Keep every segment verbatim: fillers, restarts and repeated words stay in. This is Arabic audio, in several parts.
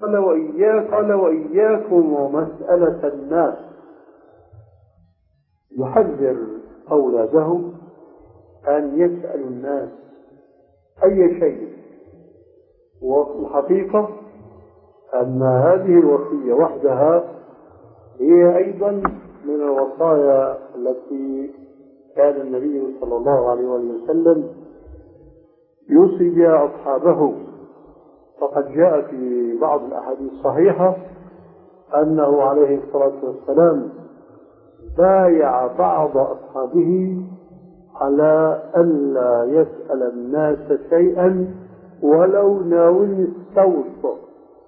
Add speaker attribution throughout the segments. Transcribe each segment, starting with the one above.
Speaker 1: قال وإياك قال وإياكم ومسألة الناس، يحذر أولاده أن يسألوا الناس أي شيء. وفي الحقيقة أن هذه الوصية وحدها هي أيضا من الوصايا التي كان النبي صلى الله عليه وسلم يوصي بها أصحابه. فقد جاء في بعض الأحاديث الصحيحة أنه عليه الصلاة والسلام بايع بعض أصحابه على ألا يسأل الناس شيئا ولو ناولني الصوت.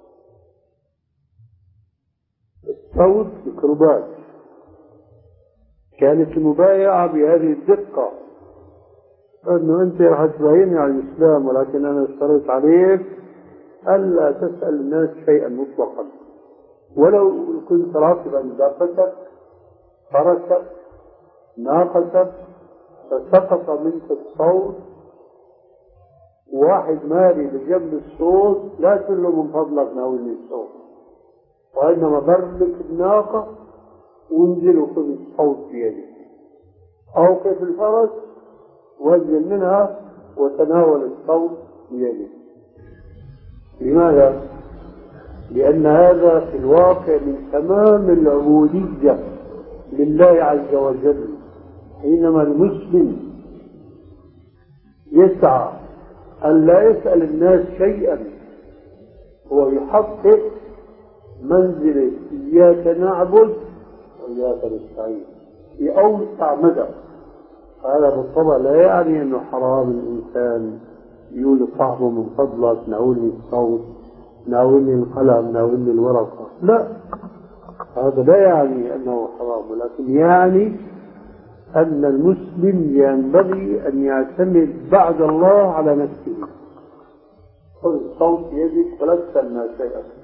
Speaker 1: الصوت ميكروبات. كانت المبايعة بهذه الدقة، أنه أنت راح تبايعني على الإسلام ولكن أنا اشتريت عليك ألا تسأل الناس شيئا مطلقا، ولو كنت راكبا دابتك فرسك ناقتك فسقط منك الصوت واحد مالي بجنب الصوت، لا تقول له من فضلك ناولني الصوت، وإنما برك الناقة وانزل وخذ الصوت بيدك، أو كيف الفرس وانزل منها وتناول الصوت بيدك. لماذا؟ لأن هذا في الواقع من تمام العبودية لله عز وجل. حينما المسلم يسعى أن لا يسأل الناس شيئا، هو يحقق منزلة إياك نعبد وإياك نستعين في أوسع مدى. هذا بالطبع لا يعني أنه حرام الإنسان يقول لصاحبه من فضلك ناولني الصوت، ناولني القلم، ناولني الورقة، لا، هذا لا يعني أنه حرام، ولكن يعني أن المسلم ينبغي أن يعتمد بعد الله على نفسه. خذ الصوت بيدك ولا تسأل الناس شيئا.